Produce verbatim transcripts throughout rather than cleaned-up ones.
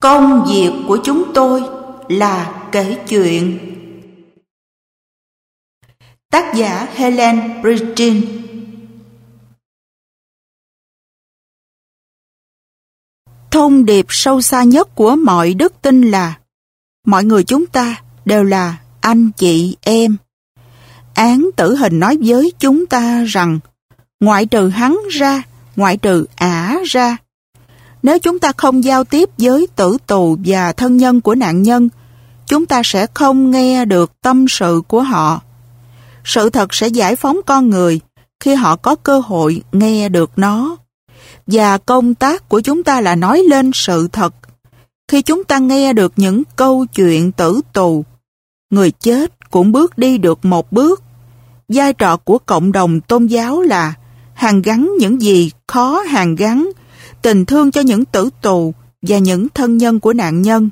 Công việc của chúng tôi là kể chuyện. Tác giả Helen Bridgen. Thông điệp sâu xa nhất của mọi đức tin là mọi người chúng ta đều là anh chị em. Án tử hình nói với chúng ta rằng ngoại trừ hắn ra, ngoại trừ ả ra, nếu chúng ta không giao tiếp với tử tù và thân nhân của nạn nhân, chúng ta sẽ không nghe được tâm sự của họ. Sự thật sẽ giải phóng con người khi họ có cơ hội nghe được nó. Và công tác của chúng ta là nói lên sự thật. Khi chúng ta nghe được những câu chuyện tử tù, người chết cũng bước đi được một bước. Vai trò của cộng đồng tôn giáo là hàn gắn những gì khó hàn gắn, tình thương cho những tử tù và những thân nhân của nạn nhân.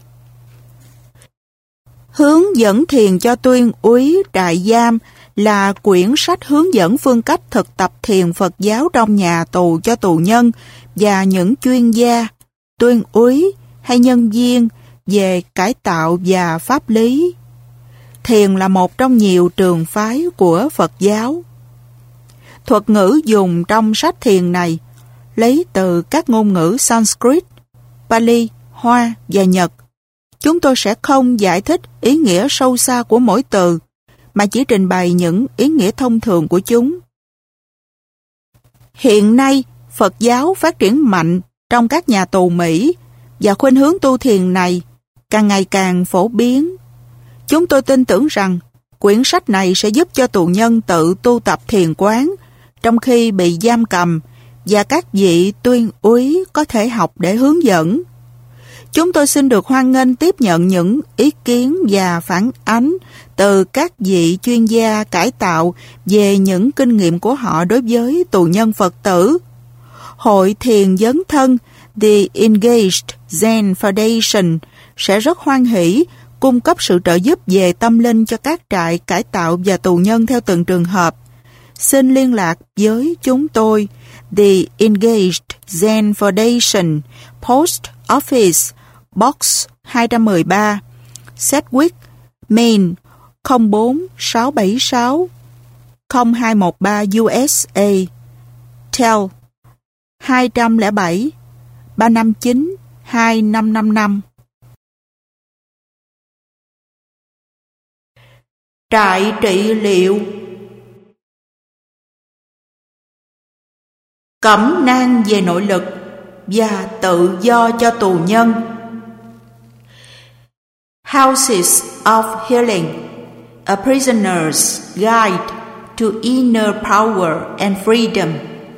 Hướng dẫn thiền cho tuyên úy trại giam là quyển sách hướng dẫn phương cách thực tập thiền Phật giáo trong nhà tù cho tù nhân và những chuyên gia, tuyên úy hay nhân viên về cải tạo và pháp lý. Thiền là một trong nhiều trường phái của Phật giáo. Thuật ngữ dùng trong sách thiền này lấy từ các ngôn ngữ Sanskrit, Pali, Hoa và Nhật. Chúng tôi sẽ không giải thích ý nghĩa sâu xa của mỗi từ, mà chỉ trình bày những ý nghĩa thông thường của chúng. Hiện nay, Phật giáo phát triển mạnh trong các nhà tù Mỹ và khuynh hướng tu thiền này càng ngày càng phổ biến. Chúng tôi tin tưởng rằng quyển sách này sẽ giúp cho tù nhân tự tu tập thiền quán trong khi bị giam cầm, và các vị tuyên úy có thể học để hướng dẫn. Chúng tôi xin được hoan nghênh tiếp nhận những ý kiến và phản ánh từ các vị chuyên gia cải tạo về những kinh nghiệm của họ đối với tù nhân Phật tử. Hội Thiền Dấn Thân The Engaged Zen Foundation sẽ rất hoan hỷ cung cấp sự trợ giúp về tâm linh cho các trại cải tạo và tù nhân theo từng trường hợp. Xin liên lạc với chúng tôi. The Engaged Zen Foundation, Post Office, Box hai một ba, Sedgwick, Maine không bốn sáu bảy sáu không hai một ba u ét a. Tel hai không bảy ba năm chín hai năm năm năm. Trại trị liệu. Cẩm nang về nội lực và tự do cho tù nhân. Houses of Healing, a prisoner's guide to inner power and freedom.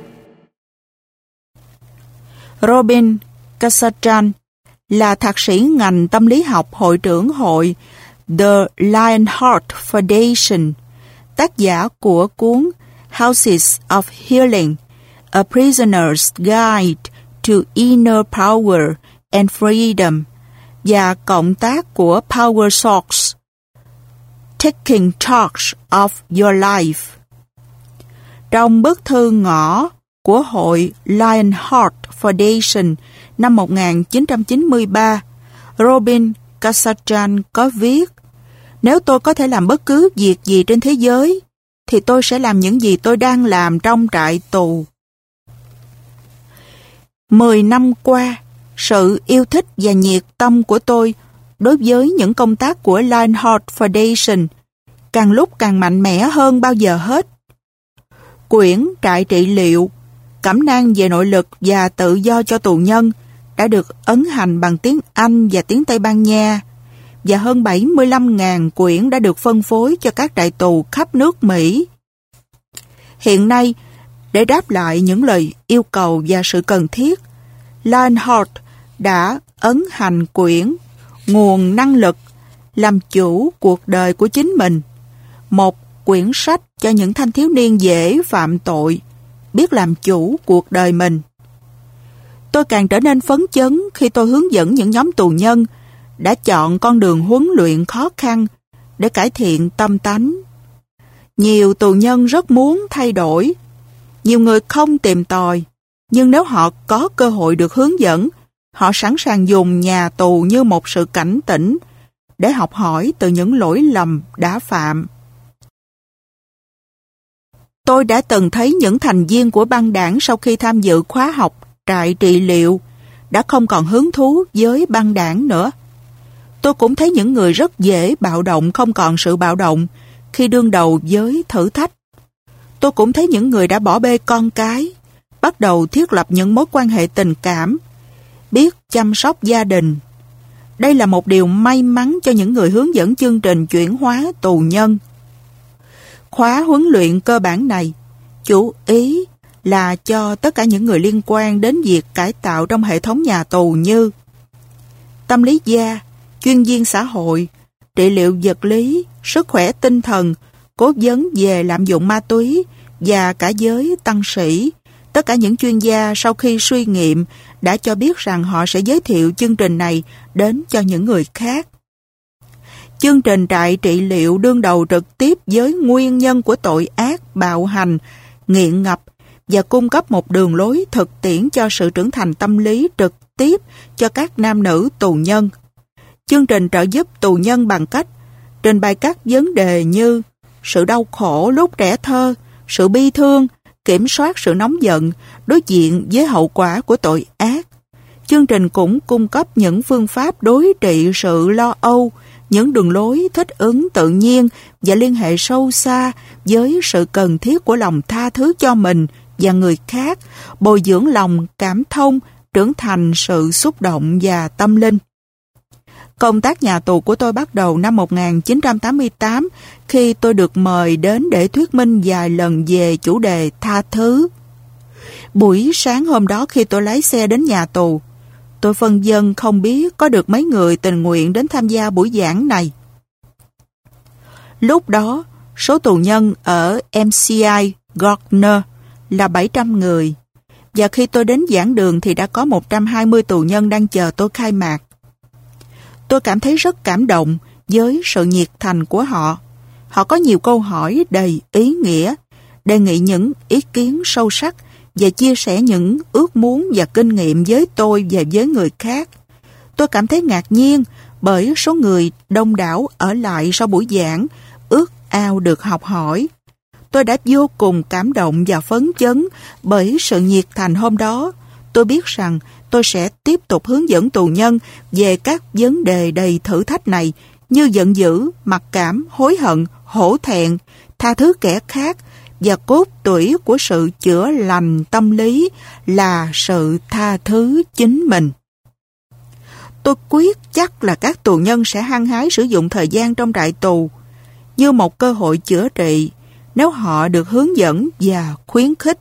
Robin Casatran là thạc sĩ ngành tâm lý học, hội trưởng hội The Lionheart Foundation, tác giả của cuốn Houses of Healing, A Prisoner's Guide to Inner Power and Freedom, và cộng tác của Power Source, Taking Charge of Your Life. Trong bức thư ngỏ của hội Lionheart Foundation năm một nghìn chín trăm chín mươi ba, Robin Casatran có viết: nếu tôi có thể làm bất cứ việc gì trên thế giới, thì tôi sẽ làm những gì tôi đang làm trong trại tù. Mười năm qua, sự yêu thích và nhiệt tâm của tôi đối với những công tác của Lionheart Foundation càng lúc càng mạnh mẽ hơn bao giờ hết. Quyển Trại trị liệu, cẩm nang về nội lực và tự do cho tù nhân đã được ấn hành bằng tiếng Anh và tiếng Tây Ban Nha, và hơn bảy mươi lăm nghìn quyển đã được phân phối cho các trại tù khắp nước Mỹ. Hiện nay, để đáp lại những lời yêu cầu và sự cần thiết, Lionheart đã ấn hành quyển Nguồn năng lực làm chủ cuộc đời của chính mình, một quyển sách cho những thanh thiếu niên dễ phạm tội, biết làm chủ cuộc đời mình. Tôi càng trở nên phấn chấn khi tôi hướng dẫn những nhóm tù nhân đã chọn con đường huấn luyện khó khăn để cải thiện tâm tánh. Nhiều tù nhân rất muốn thay đổi. Nhiều người không tìm tòi, nhưng nếu họ có cơ hội được hướng dẫn, Họ sẵn sàng dùng nhà tù như một sự cảnh tỉnh để học hỏi từ những lỗi lầm đã phạm. Tôi đã từng thấy những thành viên của băng đảng sau khi tham dự khóa học trại trị liệu đã không còn hứng thú với băng đảng nữa. Tôi cũng thấy những người rất dễ bạo động không còn sự bạo động khi đương đầu với thử thách. Tôi cũng thấy những người đã bỏ bê con cái, bắt đầu thiết lập những mối quan hệ tình cảm, biết chăm sóc gia đình. Đây là một điều may mắn cho những người hướng dẫn chương trình chuyển hóa tù nhân. Khóa huấn luyện cơ bản này chủ ý là cho tất cả những người liên quan đến việc cải tạo trong hệ thống nhà tù như tâm lý gia, chuyên viên xã hội, trị liệu vật lý, sức khỏe tinh thần, cố vấn về lạm dụng ma túy và cả giới tăng sĩ. Tất cả những chuyên gia sau khi suy nghiệm đã cho biết rằng họ sẽ giới thiệu chương trình này đến cho những người khác. Chương trình trại trị liệu đương đầu trực tiếp với nguyên nhân của tội ác, bạo hành, nghiện ngập và cung cấp một đường lối thực tiễn cho sự trưởng thành tâm lý trực tiếp cho các nam nữ tù nhân. Chương trình trợ giúp tù nhân bằng cách trình bày các vấn đề như sự đau khổ lúc trẻ thơ, sự bi thương, kiểm soát sự nóng giận, đối diện với hậu quả của tội ác. Chương trình cũng cung cấp những phương pháp đối trị sự lo âu, những đường lối thích ứng tự nhiên và liên hệ sâu xa với sự cần thiết của lòng tha thứ cho mình và người khác, bồi dưỡng lòng cảm thông, trưởng thành sự xúc động và tâm linh. Công tác nhà tù của tôi bắt đầu năm một nghìn chín trăm tám mươi tám khi tôi được mời đến để thuyết minh vài lần về chủ đề tha thứ. Buổi sáng hôm đó khi tôi lái xe đến nhà tù, tôi phân vân không biết có được mấy người tình nguyện đến tham gia buổi giảng này. Lúc đó, số tù nhân ở em xê i Gardner là bảy trăm người, và khi tôi đến giảng đường thì đã có một trăm hai mươi tù nhân đang chờ tôi khai mạc. Tôi cảm thấy rất cảm động với sự nhiệt thành của họ. Họ có nhiều câu hỏi đầy ý nghĩa, đề nghị những ý kiến sâu sắc và chia sẻ những ước muốn và kinh nghiệm với tôi và với người khác. Tôi cảm thấy ngạc nhiên bởi số người đông đảo ở lại sau buổi giảng, ước ao được học hỏi. Tôi đã vô cùng cảm động và phấn chấn bởi sự nhiệt thành hôm đó. Tôi biết rằng tôi sẽ tiếp tục hướng dẫn tù nhân về các vấn đề đầy thử thách này như giận dữ, mặc cảm, hối hận, hổ thẹn, tha thứ kẻ khác, và cốt tủy của sự chữa lành tâm lý là sự tha thứ chính mình. Tôi quyết chắc là các tù nhân sẽ hăng hái sử dụng thời gian trong trại tù như một cơ hội chữa trị nếu họ được hướng dẫn và khuyến khích.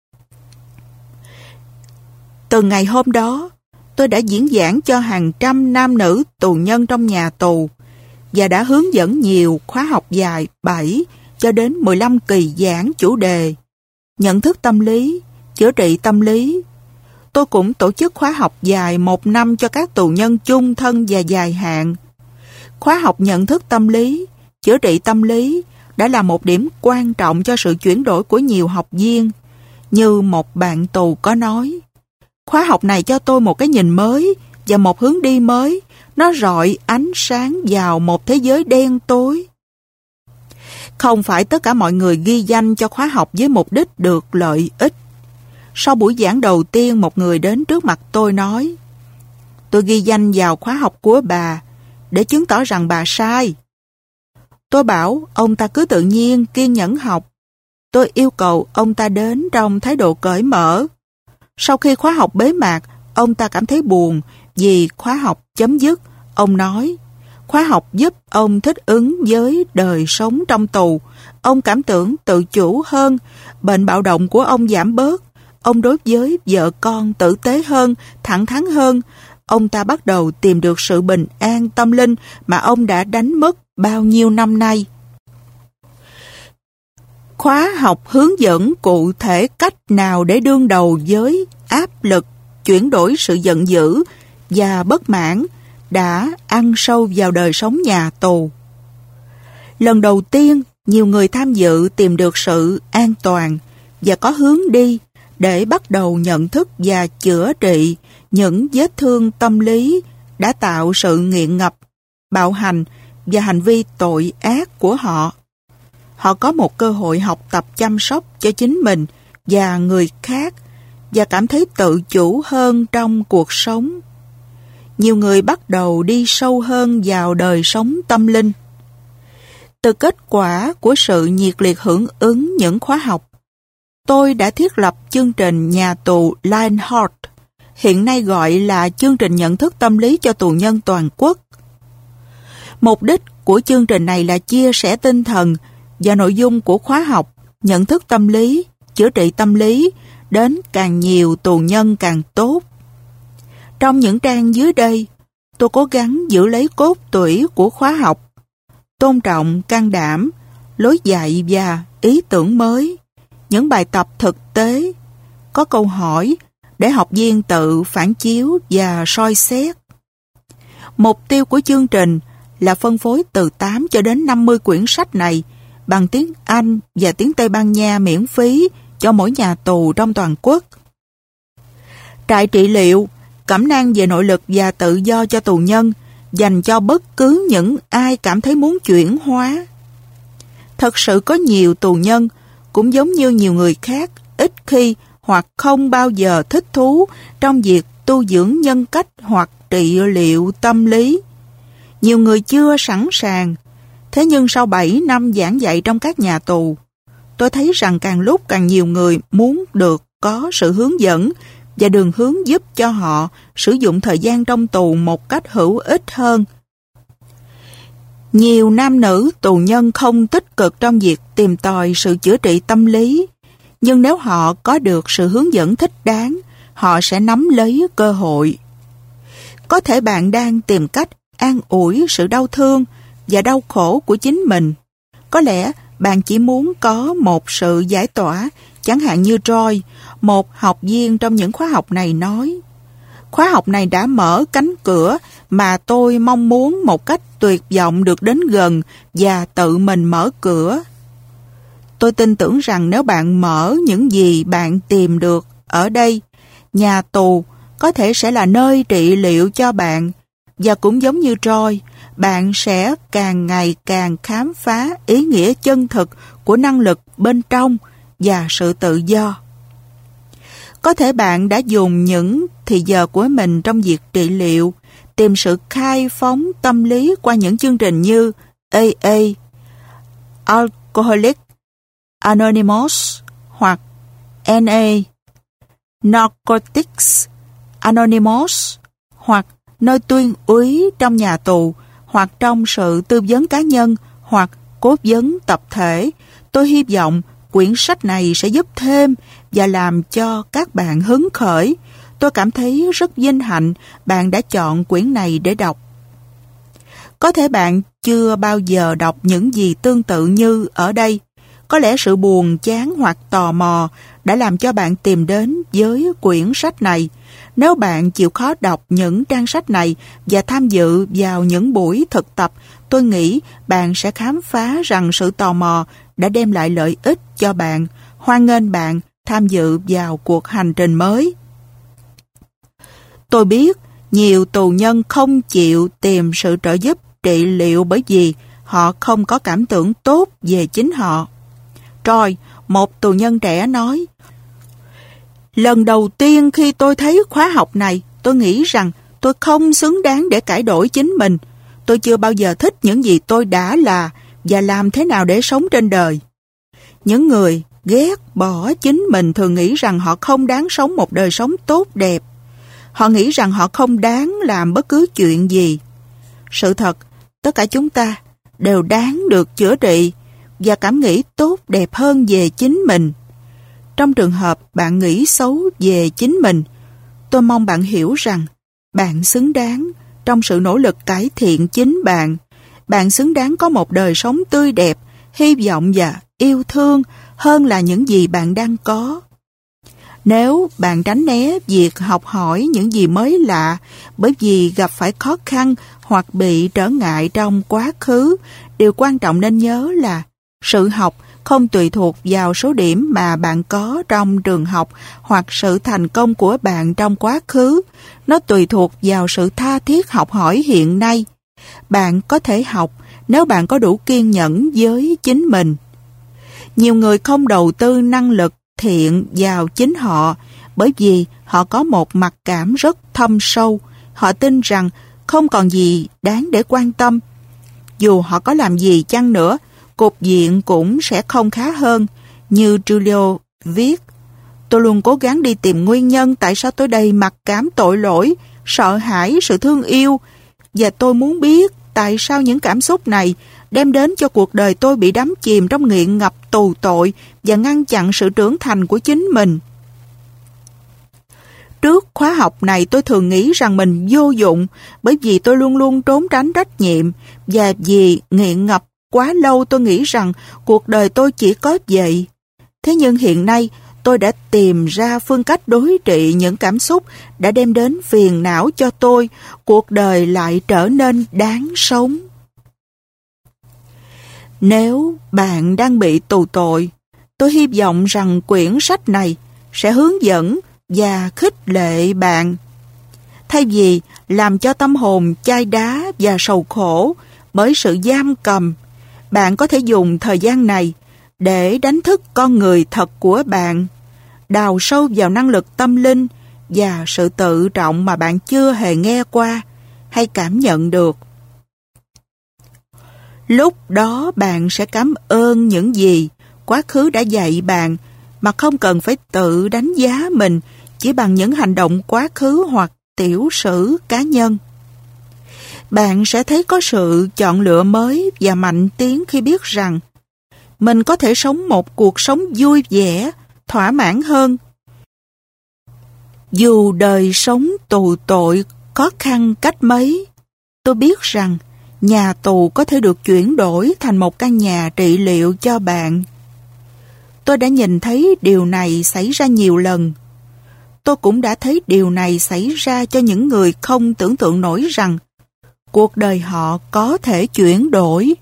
Từ ngày hôm đó, tôi đã diễn giảng cho hàng trăm nam nữ tù nhân trong nhà tù và đã hướng dẫn nhiều khóa học dài bảy cho đến mười lăm kỳ giảng chủ đề nhận thức tâm lý, chữa trị tâm lý. Tôi cũng tổ chức khóa học dài một năm cho các tù nhân chung thân và dài hạn. Khóa học nhận thức tâm lý, chữa trị tâm lý đã là một điểm quan trọng cho sự chuyển đổi của nhiều học viên. Như một bạn tù có nói, khóa học này cho tôi một cái nhìn mới và một hướng đi mới. Nó rọi ánh sáng vào một thế giới đen tối. Không phải tất cả mọi người ghi danh cho khóa học với mục đích được lợi ích. Sau buổi giảng đầu tiên, một người đến trước mặt tôi nói, tôi ghi danh vào khóa học của bà để chứng tỏ rằng bà sai. Tôi bảo ông ta cứ tự nhiên, kiên nhẫn học. Tôi yêu cầu ông ta đến trong thái độ cởi mở. Sau khi khóa học bế mạc, ông ta cảm thấy buồn vì khóa học chấm dứt. Ông nói, khóa học giúp ông thích ứng với đời sống trong tù. Ông cảm tưởng tự chủ hơn, bệnh bạo động của ông giảm bớt. Ông đối với vợ con tử tế hơn, thẳng thắn hơn. Ông ta bắt đầu tìm được sự bình an tâm linh mà ông đã đánh mất bao nhiêu năm nay. Khóa học hướng dẫn cụ thể cách nào để đương đầu với áp lực, chuyển đổi sự giận dữ và bất mãn đã ăn sâu vào đời sống nhà tù. Lần đầu tiên, nhiều người tham dự tìm được sự an toàn và có hướng đi để bắt đầu nhận thức và chữa trị những vết thương tâm lý đã tạo sự nghiện ngập, bạo hành và hành vi tội ác của họ. Họ có một cơ hội học tập chăm sóc cho chính mình và người khác và cảm thấy tự chủ hơn trong cuộc sống. Nhiều người bắt đầu đi sâu hơn vào đời sống tâm linh. Từ kết quả của sự nhiệt liệt hưởng ứng những khóa học, tôi đã thiết lập chương trình nhà tù Lionheart, hiện nay gọi là chương trình nhận thức tâm lý cho tù nhân toàn quốc. Mục đích của chương trình này là chia sẻ tinh thần và nội dung của khóa học nhận thức tâm lý, chữa trị tâm lý đến càng nhiều tù nhân càng tốt. Trong những trang dưới đây, tôi cố gắng giữ lấy cốt tủy của khóa học, tôn trọng, can đảm, lối dạy và ý tưởng mới, những bài tập thực tế, có câu hỏi để học viên tự phản chiếu và soi xét. Mục tiêu của chương trình là phân phối từ tám cho đến năm mươi quyển sách này bằng tiếng Anh và tiếng Tây Ban Nha miễn phí cho mỗi nhà tù trong toàn quốc. Trại trị liệu, cẩm nang về nội lực và tự do cho tù nhân, dành cho bất cứ những ai cảm thấy muốn chuyển hóa. Thật sự có nhiều tù nhân, cũng giống như nhiều người khác, ít khi hoặc không bao giờ thích thú trong việc tu dưỡng nhân cách hoặc trị liệu tâm lý. Nhiều người chưa sẵn sàng. Thế nhưng sau bảy năm giảng dạy trong các nhà tù, tôi thấy rằng càng lúc càng nhiều người muốn được có sự hướng dẫn và đường hướng giúp cho họ sử dụng thời gian trong tù một cách hữu ích hơn. Nhiều nam nữ tù nhân không tích cực trong việc tìm tòi sự chữa trị tâm lý, nhưng nếu họ có được sự hướng dẫn thích đáng, họ sẽ nắm lấy cơ hội. Có thể bạn đang tìm cách an ủi sự đau thương và đau khổ của chính mình. Có lẽ bạn chỉ muốn có một sự giải tỏa, chẳng hạn như Troy, một học viên trong những khóa học này nói. Khóa học này đã mở cánh cửa mà tôi mong muốn một cách tuyệt vọng được đến gần và tự mình mở cửa. Tôi tin tưởng rằng nếu bạn mở những gì bạn tìm được ở đây, nhà tù có thể sẽ là nơi trị liệu cho bạn, và cũng giống như Troy, bạn sẽ càng ngày càng khám phá ý nghĩa chân thực của năng lực bên trong và sự tự do. Có thể bạn đã dùng những thì giờ của mình trong việc trị liệu, tìm sự khai phóng tâm lý qua những chương trình như A A, Alcoholics Anonymous hoặc N A, Narcotics Anonymous, hoặc nơi tuyên úy trong nhà tù, hoặc trong sự tư vấn cá nhân, hoặc cố vấn tập thể. Tôi hy vọng quyển sách này sẽ giúp thêm và làm cho các bạn hứng khởi. Tôi cảm thấy rất vinh hạnh bạn đã chọn quyển này để đọc. Có thể bạn chưa bao giờ đọc những gì tương tự như ở đây. Có lẽ sự buồn chán hoặc tò mò đã làm cho bạn tìm đến với quyển sách này. Nếu bạn chịu khó đọc những trang sách này và tham dự vào những buổi thực tập, tôi nghĩ bạn sẽ khám phá rằng sự tò mò đã đem lại lợi ích cho bạn. Hoan nghênh bạn tham dự vào cuộc hành trình mới. Tôi biết nhiều tù nhân không chịu tìm sự trợ giúp trị liệu bởi vì họ không có cảm tưởng tốt về chính họ. Troy, một tù nhân trẻ nói, lần đầu tiên khi tôi thấy khóa học này, tôi nghĩ rằng tôi không xứng đáng để cải đổi chính mình. Tôi chưa bao giờ thích những gì tôi đã là và làm thế nào để sống trên đời. Những người ghét bỏ chính mình thường nghĩ rằng họ không đáng sống một đời sống tốt đẹp. Họ nghĩ rằng họ không đáng làm bất cứ chuyện gì. Sự thật, tất cả chúng ta đều đáng được chữa trị và cảm nghĩ tốt đẹp hơn về chính mình. Trong trường hợp bạn nghĩ xấu về chính mình, tôi mong bạn hiểu rằng bạn xứng đáng trong sự nỗ lực cải thiện chính bạn. Bạn xứng đáng có một đời sống tươi đẹp, hy vọng và yêu thương hơn là những gì bạn đang có. Nếu bạn tránh né việc học hỏi những gì mới lạ bởi vì gặp phải khó khăn hoặc bị trở ngại trong quá khứ, điều quan trọng nên nhớ là sự học không tùy thuộc vào số điểm mà bạn có trong trường học hoặc sự thành công của bạn trong quá khứ. Nó tùy thuộc vào sự tha thiết học hỏi hiện nay. Bạn có thể học nếu bạn có đủ kiên nhẫn với chính mình. Nhiều người không đầu tư năng lực thiện vào chính họ bởi vì họ có một mặc cảm rất thâm sâu. Họ tin rằng không còn gì đáng để quan tâm. Dù họ có làm gì chăng nữa, cục diện cũng sẽ không khá hơn. Như Giulio viết, tôi luôn cố gắng đi tìm nguyên nhân tại sao tôi đầy mặc cảm tội lỗi, sợ hãi, sự thương yêu. Và tôi muốn biết tại sao những cảm xúc này đem đến cho cuộc đời tôi bị đắm chìm trong nghiện ngập tù tội và ngăn chặn sự trưởng thành của chính mình. Trước khóa học này tôi thường nghĩ rằng mình vô dụng bởi vì tôi luôn luôn trốn tránh trách nhiệm và vì nghiện ngập quá lâu tôi nghĩ rằng cuộc đời tôi chỉ có vậy. Thế nhưng hiện nay tôi đã tìm ra phương cách đối trị những cảm xúc đã đem đến phiền não cho tôi, cuộc đời lại trở nên đáng sống. Nếu bạn đang bị tù tội, tôi hy vọng rằng quyển sách này sẽ hướng dẫn và khích lệ bạn. Thay vì làm cho tâm hồn chai đá và sầu khổ bởi sự giam cầm, bạn có thể dùng thời gian này để đánh thức con người thật của bạn, đào sâu vào năng lực tâm linh và sự tự trọng mà bạn chưa hề nghe qua hay cảm nhận được. Lúc đó bạn sẽ cảm ơn những gì quá khứ đã dạy bạn mà không cần phải tự đánh giá mình chỉ bằng những hành động quá khứ hoặc tiểu sử cá nhân. Bạn sẽ thấy có sự chọn lựa mới và mạnh tiến khi biết rằng mình có thể sống một cuộc sống vui vẻ, thỏa mãn hơn. Dù đời sống tù tội khó khăn cách mấy, tôi biết rằng nhà tù có thể được chuyển đổi thành một căn nhà trị liệu cho bạn. Tôi đã nhìn thấy điều này xảy ra nhiều lần. Tôi cũng đã thấy điều này xảy ra cho những người không tưởng tượng nổi rằng cuộc đời họ có thể chuyển đổi.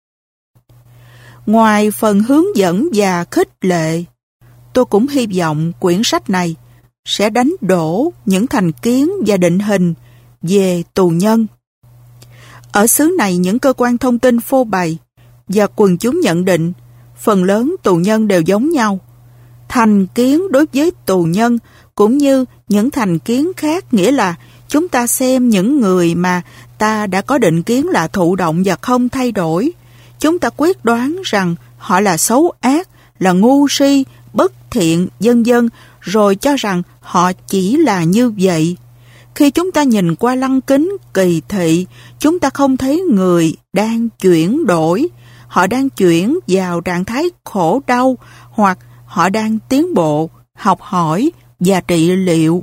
Ngoài phần hướng dẫn và khích lệ, tôi cũng hy vọng quyển sách này sẽ đánh đổ những thành kiến và định hình về tù nhân. Ở xứ này, những cơ quan thông tin phô bày và quần chúng nhận định phần lớn tù nhân đều giống nhau. Thành kiến đối với tù nhân cũng như những thành kiến khác, nghĩa là chúng ta xem những người mà ta đã có định kiến là thụ động và không thay đổi. Chúng ta quyết đoán rằng họ là xấu ác, là ngu si, bất thiện, vân vân, rồi cho rằng họ chỉ là như vậy. Khi chúng ta nhìn qua lăng kính kỳ thị, chúng ta không thấy người đang chuyển đổi. Họ đang chuyển vào trạng thái khổ đau hoặc họ đang tiến bộ, học hỏi và trị liệu.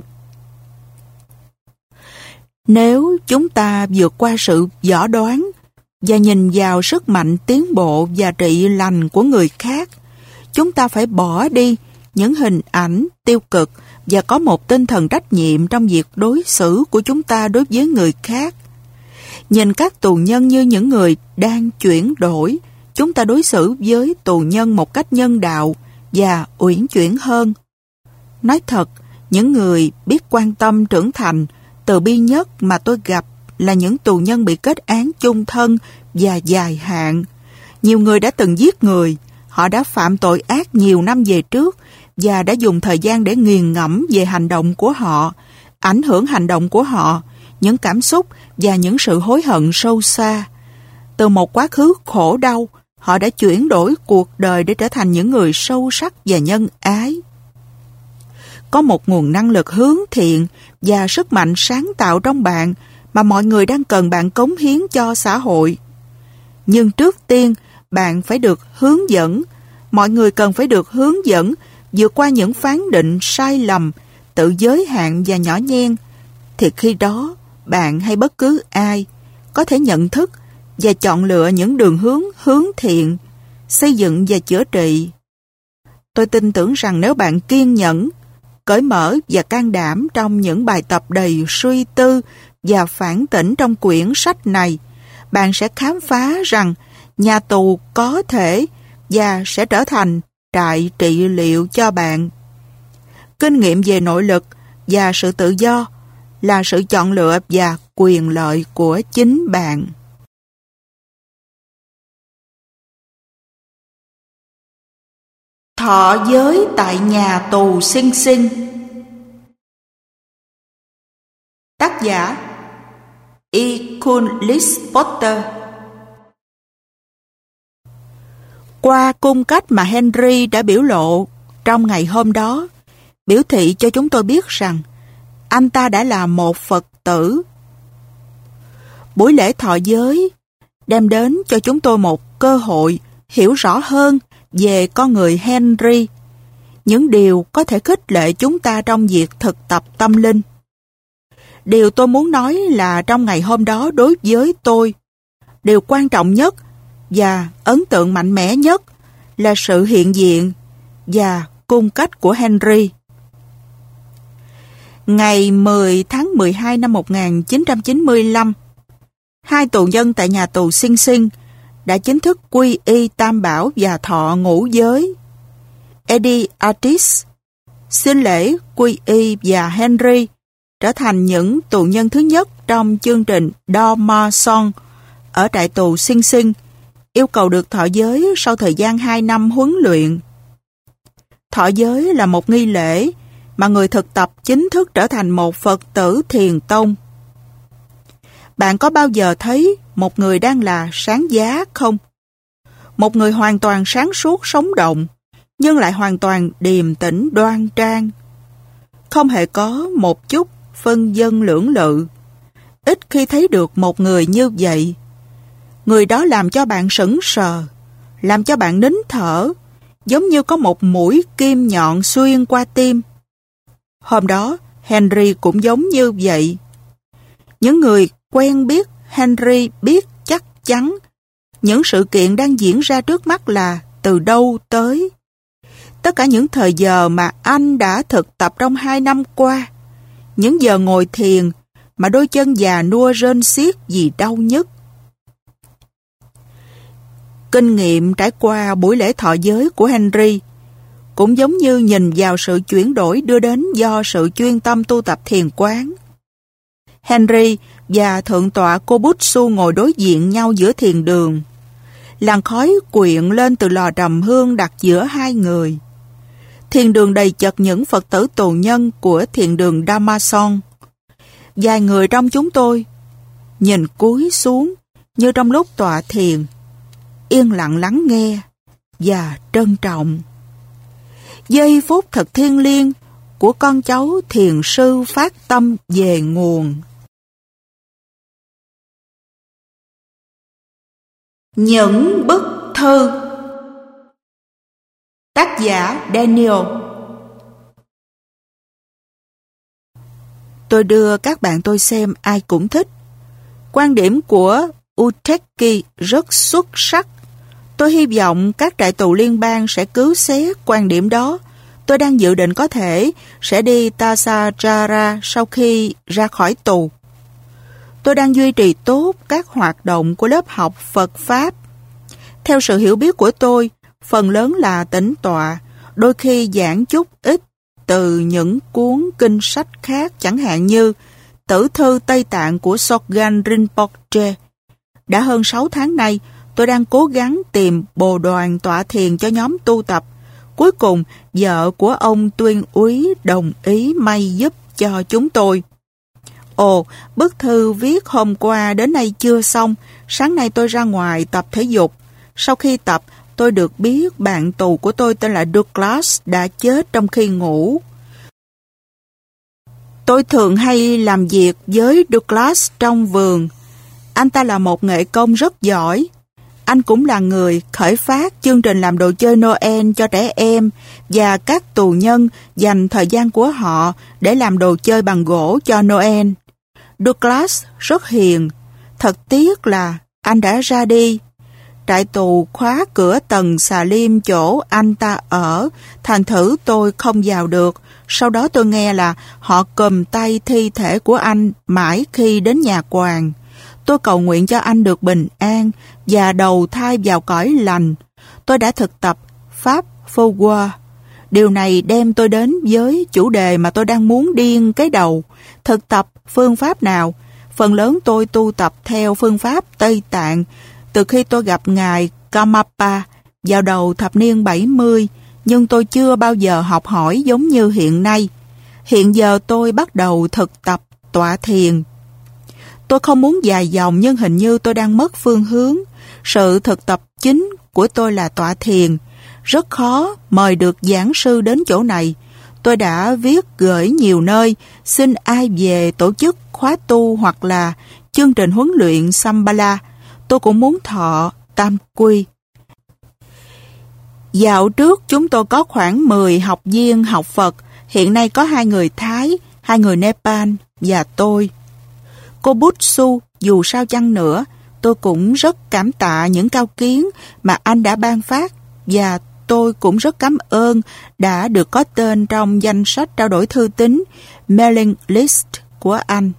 Nếu chúng ta vượt qua sự võ đoán và nhìn vào sức mạnh tiến bộ và trị lành của người khác, chúng ta phải bỏ đi những hình ảnh tiêu cực và có một tinh thần trách nhiệm trong việc đối xử của chúng ta đối với người khác. Nhìn các tù nhân như những người đang chuyển đổi, chúng ta đối xử với tù nhân một cách nhân đạo và uyển chuyển hơn. Nói thật, những người biết quan tâm trưởng thành, từ bi nhất mà tôi gặp là những tù nhân bị kết án chung thân và dài hạn. Nhiều người đã từng giết người, họ đã phạm tội ác nhiều năm về trước và đã dùng thời gian để nghiền ngẫm về hành động của họ, ảnh hưởng hành động của họ, những cảm xúc và những sự hối hận sâu xa. Từ một quá khứ khổ đau, họ đã chuyển đổi cuộc đời để trở thành những người sâu sắc và nhân ái. Có một nguồn năng lực hướng thiện và sức mạnh sáng tạo trong bạn mà mọi người đang cần bạn cống hiến cho xã hội. Nhưng trước tiên, bạn phải được hướng dẫn. Mọi người cần phải được hướng dẫn vượt qua những phán định sai lầm, tự giới hạn và nhỏ nhen. Thì khi đó, bạn hay bất cứ ai có thể nhận thức và chọn lựa những đường hướng hướng thiện, xây dựng và chữa trị. Tôi tin tưởng rằng nếu bạn kiên nhẫn, cởi mở và can đảm trong những bài tập đầy suy tư và phản tỉnh trong quyển sách này, bạn sẽ khám phá rằng nhà tù có thể và sẽ trở thành trại trị liệu cho bạn. Kinh nghiệm về nội lực và sự tự do là sự chọn lựa và quyền lợi của chính bạn. Thọ giới tại nhà tù Sing Sing. Tác giả E. Coolidge Potter. Qua cung cách mà Henry đã biểu lộ trong ngày hôm đó, biểu thị cho chúng tôi biết rằng anh ta đã là một Phật tử. Buổi lễ thọ giới đem đến cho chúng tôi một cơ hội hiểu rõ hơn về con người Henry, những điều có thể khích lệ chúng ta trong việc thực tập tâm linh. Điều tôi muốn nói là trong ngày hôm đó đối với tôi, điều quan trọng nhất và ấn tượng mạnh mẽ nhất là sự hiện diện và cung cách của Henry. Ngày mười tháng mười hai năm một nghìn chín trăm chín mươi lăm, hai tù nhân tại nhà tù Sing Sing đã chính thức quy y Tam Bảo và thọ ngũ giới. Eddie Artis, xin lễ quy y và Henry trở thành những tù nhân thứ nhất trong chương trình Dharma Song ở trại tù Sing Sing, yêu cầu được thọ giới sau thời gian hai năm huấn luyện. Thọ giới là một nghi lễ mà người thực tập chính thức trở thành một Phật tử thiền tông. Bạn có bao giờ thấy một người đang là sáng giá không? Một người hoàn toàn sáng suốt sống động, nhưng lại hoàn toàn điềm tĩnh đoan trang. Không hề có một chút phân vân lưỡng lự. Ít khi thấy được một người như vậy. Người đó làm cho bạn sững sờ, làm cho bạn nín thở, giống như có một mũi kim nhọn xuyên qua tim. Hôm đó, Henry cũng giống như vậy. Những người quen biết Henry biết chắc chắn những sự kiện đang diễn ra trước mắt là từ đâu tới. Tất cả những thời giờ mà anh đã thực tập trong hai năm qua, những giờ ngồi thiền mà đôi chân già nua rên xiết vì đau nhức. Kinh nghiệm trải qua buổi lễ thọ giới của Henry cũng giống như nhìn vào sự chuyển đổi đưa đến do sự chuyên tâm tu tập thiền quán. Henry và thượng tọa Kobutsu ngồi đối diện nhau giữa thiền đường. Làn khói quyện lên từ lò trầm hương đặt giữa hai người. Thiền đường đầy chật những Phật tử tù nhân của thiền đường Dhammasong. Vài người trong chúng tôi nhìn cúi xuống như trong lúc tọa thiền, yên lặng lắng nghe và trân trọng. Giây phút thật thiêng liêng của con cháu thiền sư phát tâm về nguồn. Những bức thư. Tác giả Daniel. Tôi đưa các bạn tôi xem ai cũng thích. Quan điểm của Uteki rất xuất sắc. Tôi hy vọng các trại tù liên bang sẽ cứu xét quan điểm đó. Tôi đang dự định có thể sẽ đi Tasajara sau khi ra khỏi tù. Tôi đang duy trì tốt các hoạt động của lớp học Phật Pháp. Theo sự hiểu biết của tôi, phần lớn là tĩnh tọa, đôi khi giảng chút ít từ những cuốn kinh sách khác, chẳng hạn như Tử thư Tây Tạng của Sogyal Rinpoche. Đã hơn sáu tháng nay, tôi đang cố gắng tìm bồ đoàn tọa thiền cho nhóm tu tập. Cuối cùng, vợ của ông Tuyên úy đồng ý may giúp cho chúng tôi. Ồ, bức thư viết hôm qua đến nay chưa xong. Sáng nay tôi ra ngoài tập thể dục. Sau khi tập, tôi được biết bạn tù của tôi tên là Douglas đã chết trong khi ngủ. Tôi thường hay làm việc với Douglas trong vườn. Anh ta là một nghệ công rất giỏi. Anh cũng là người khởi phát chương trình làm đồ chơi Noel cho trẻ em và các tù nhân dành thời gian của họ để làm đồ chơi bằng gỗ cho Noel. Douglas rất hiền. Thật tiếc là anh đã ra đi. Trại tù khóa cửa tầng xà lim chỗ anh ta ở, thành thử tôi không vào được. Sau đó tôi nghe là họ cầm tay thi thể của anh mãi khi đến nhà quàng. Tôi cầu nguyện cho anh được bình an và đầu thai vào cõi lành. tôi đã thực tập Pháp Foucault. Điều này đem tôi đến với chủ đề mà tôi đang muốn điên cái đầu. Thực tập phương pháp nào? Phần lớn tôi tu tập theo phương pháp Tây Tạng từ khi tôi gặp Ngài Karmapa vào đầu thập niên bảy mươi, nhưng tôi chưa bao giờ học hỏi giống như hiện nay. Hiện giờ tôi bắt đầu thực tập tọa thiền. Tôi không muốn dài dòng nhưng hình như tôi đang mất phương hướng. Sự thực tập chính của tôi là tọa thiền. Rất khó mời được giảng sư đến chỗ này. Tôi đã viết gửi nhiều nơi, xin ai về tổ chức khóa tu hoặc là chương trình huấn luyện Shambhala. Tôi cũng muốn thọ tam quy. Dạo trước chúng tôi có khoảng mười học viên học Phật. Hiện nay có hai người Thái, hai người Nepal và tôi. Cô Butsu, dù sao chăng nữa, tôi cũng rất cảm tạ những cao kiến mà anh đã ban phát và tôi cũng rất cảm ơn đã được có tên trong danh sách trao đổi thư tín mailing list của anh.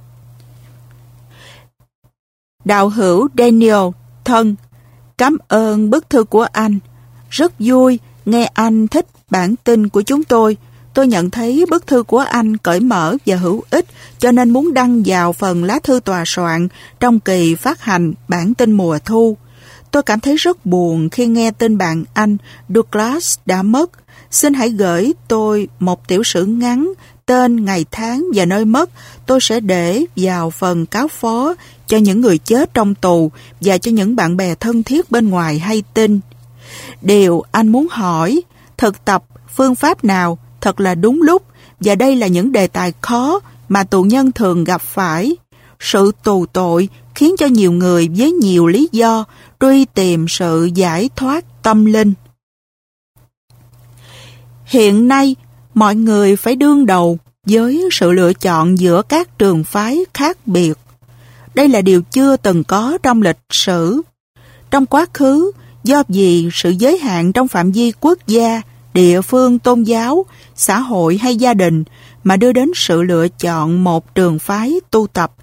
Đạo hữu Daniel thân, cảm ơn bức thư của anh. Rất vui nghe anh thích bản tin của chúng tôi. Tôi nhận thấy bức thư của anh cởi mở và hữu ích, cho nên muốn đăng vào phần lá thư tòa soạn trong kỳ phát hành bản tin mùa thu. Tôi cảm thấy rất buồn khi nghe tin bạn anh Douglas đã mất. Xin hãy gửi tôi một tiểu sử ngắn, tên, ngày tháng và nơi mất. Tôi sẽ để vào phần cáo phó cho những người chết trong tù và cho những bạn bè thân thiết bên ngoài hay tin. Điều anh muốn hỏi, thực tập phương pháp nào thật là đúng lúc, và đây là những đề tài khó mà tù nhân thường gặp phải. Sự tù tội khiến cho nhiều người với nhiều lý do truy tìm sự giải thoát tâm linh. Hiện nay, mọi người phải đương đầu với sự lựa chọn giữa các trường phái khác biệt. Đây là điều chưa từng có trong lịch sử. Trong quá khứ, do vì sự giới hạn trong phạm vi quốc gia, địa phương, tôn giáo, xã hội hay gia đình mà đưa đến sự lựa chọn một trường phái tu tập.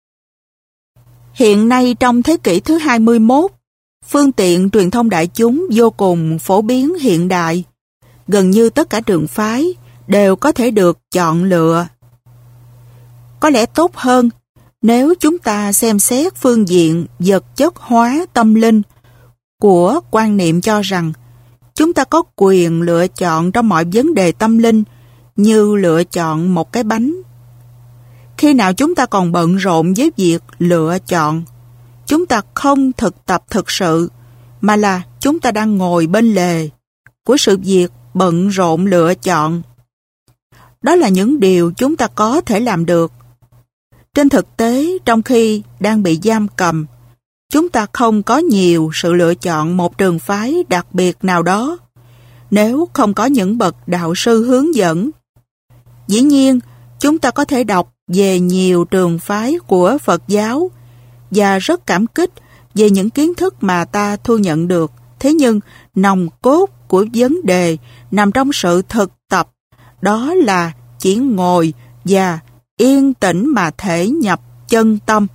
Hiện nay trong thế kỷ thứ hai mươi mốt, phương tiện truyền thông đại chúng vô cùng phổ biến hiện đại. Gần như tất cả trường phái đều có thể được chọn lựa. Có lẽ tốt hơn nếu chúng ta xem xét phương diện vật chất hóa tâm linh của quan niệm cho rằng chúng ta có quyền lựa chọn trong mọi vấn đề tâm linh như lựa chọn một cái bánh. Khi nào chúng ta còn bận rộn với việc lựa chọn, chúng ta không thực tập thực sự, mà là chúng ta đang ngồi bên lề của sự việc bận rộn lựa chọn. Đó là những điều chúng ta có thể làm được. Trên thực tế, trong khi đang bị giam cầm, chúng ta không có nhiều sự lựa chọn một trường phái đặc biệt nào đó, nếu không có những bậc đạo sư hướng dẫn. Dĩ nhiên, chúng ta có thể đọc về nhiều trường phái của Phật giáo và rất cảm kích về những kiến thức mà ta thu nhận được. Thế nhưng, nòng cốt của vấn đề nằm trong sự thực tập, đó là chỉ ngồi và yên tĩnh mà thể nhập chân tâm.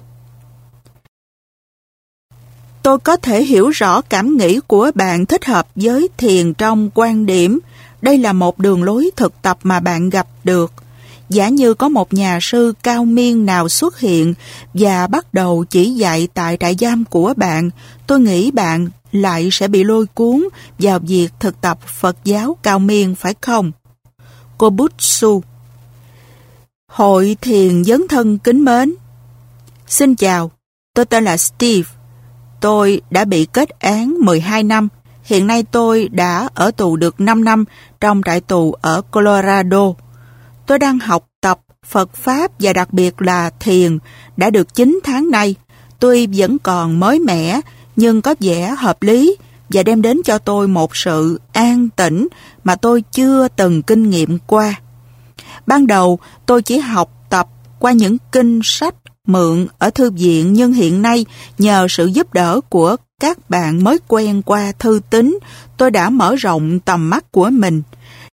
Tôi có thể hiểu rõ cảm nghĩ của bạn thích hợp với thiền trong quan điểm đây là một đường lối thực tập mà bạn gặp được. Giả như có một nhà sư cao miên nào xuất hiện và bắt đầu chỉ dạy tại trại giam của bạn, tôi nghĩ bạn lại sẽ bị lôi cuốn vào việc thực tập Phật giáo cao miên, phải không? Cô Butsu. Hội thiền dấn thân kính mến. Xin chào, tôi tên là Steve. Tôi đã bị kết án mười hai năm. Hiện nay tôi đã ở tù được năm năm trong trại tù ở Colorado. Tôi đang học tập Phật Pháp và đặc biệt là thiền đã được chín tháng nay. Tuy vẫn còn mới mẻ nhưng có vẻ hợp lý và đem đến cho tôi một sự an tĩnh mà tôi chưa từng kinh nghiệm qua. Ban đầu tôi chỉ học tập qua những kinh sách mượn ở thư viện, nhưng hiện nay nhờ sự giúp đỡ của các bạn mới quen qua thư tín, tôi đã mở rộng tầm mắt của mình.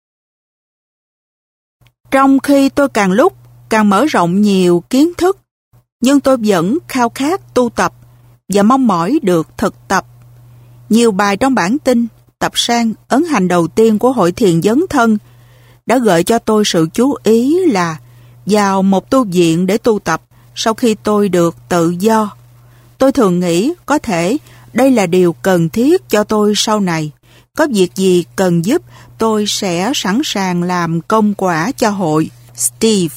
Trong khi tôi càng lúc càng mở rộng nhiều kiến thức, nhưng tôi vẫn khao khát tu tập và mong mỏi được thực tập. Nhiều bài trong bản tin, tập san ấn hành đầu tiên của Hội Thiền Dấn Thân đã gợi cho tôi sự chú ý là vào một tu viện để tu tập sau khi tôi được tự do. Tôi thường nghĩ có thể đây là điều cần thiết cho tôi sau này. Có việc gì cần giúp, tôi sẽ sẵn sàng làm công quả cho hội. Steve.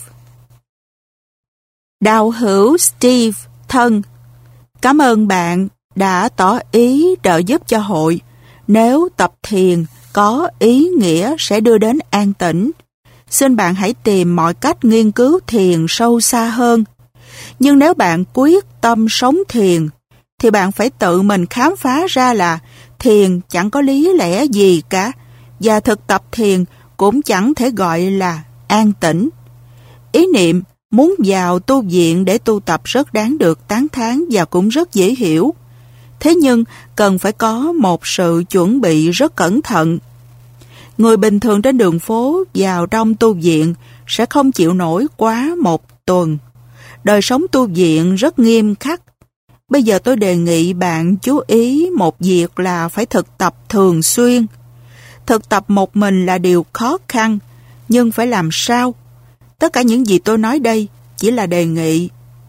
Đạo hữu Steve thân, cảm ơn bạn đã tỏ ý trợ giúp cho hội. Nếu tập thiền có ý nghĩa sẽ đưa đến an tĩnh, xin bạn hãy tìm mọi cách nghiên cứu thiền sâu xa hơn. Nhưng nếu bạn quyết tâm sống thiền, thì bạn phải tự mình khám phá ra là thiền chẳng có lý lẽ gì cả, và thực tập thiền cũng chẳng thể gọi là an tĩnh. Ý niệm muốn vào tu viện để tu tập rất đáng được tán thán và cũng rất dễ hiểu. Thế nhưng cần phải có một sự chuẩn bị rất cẩn thận. Người bình thường trên đường phố vào trong tu viện sẽ không chịu nổi quá một tuần. Đời sống tu viện rất nghiêm khắc. Bây giờ tôi đề nghị bạn chú ý một việc là phải thực tập thường xuyên. Thực tập một mình là điều khó khăn, nhưng phải làm sao? Tất cả những gì tôi nói đây chỉ là đề nghị.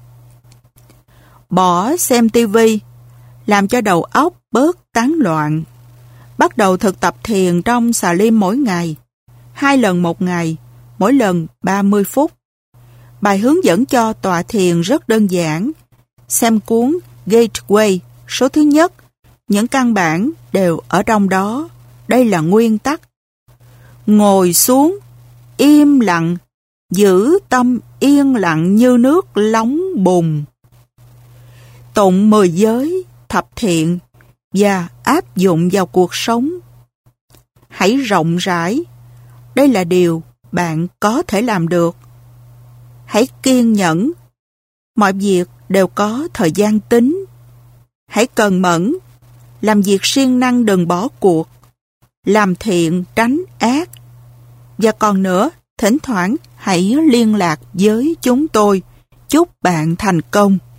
Bỏ xem tivi, làm cho đầu óc bớt tán loạn. Bắt đầu thực tập thiền trong xà lim mỗi ngày, hai lần một ngày, mỗi lần ba mươi phút. Bài hướng dẫn cho tọa thiền rất đơn giản. Xem cuốn Gateway số thứ nhất, những căn bản đều ở trong đó. Đây là nguyên tắc. Ngồi xuống, im lặng, giữ tâm yên lặng như nước lóng bùn. Tụng mười giới, thập thiện và áp dụng vào cuộc sống. Hãy rộng rãi. Đây là điều bạn có thể làm được. Hãy kiên nhẫn. Mọi việc đều có thời gian tính. Hãy cần mẫn. Làm việc siêng năng, đừng bỏ cuộc. Làm thiện tránh ác. Và còn nữa, thỉnh thoảng hãy liên lạc với chúng tôi. Chúc bạn thành công.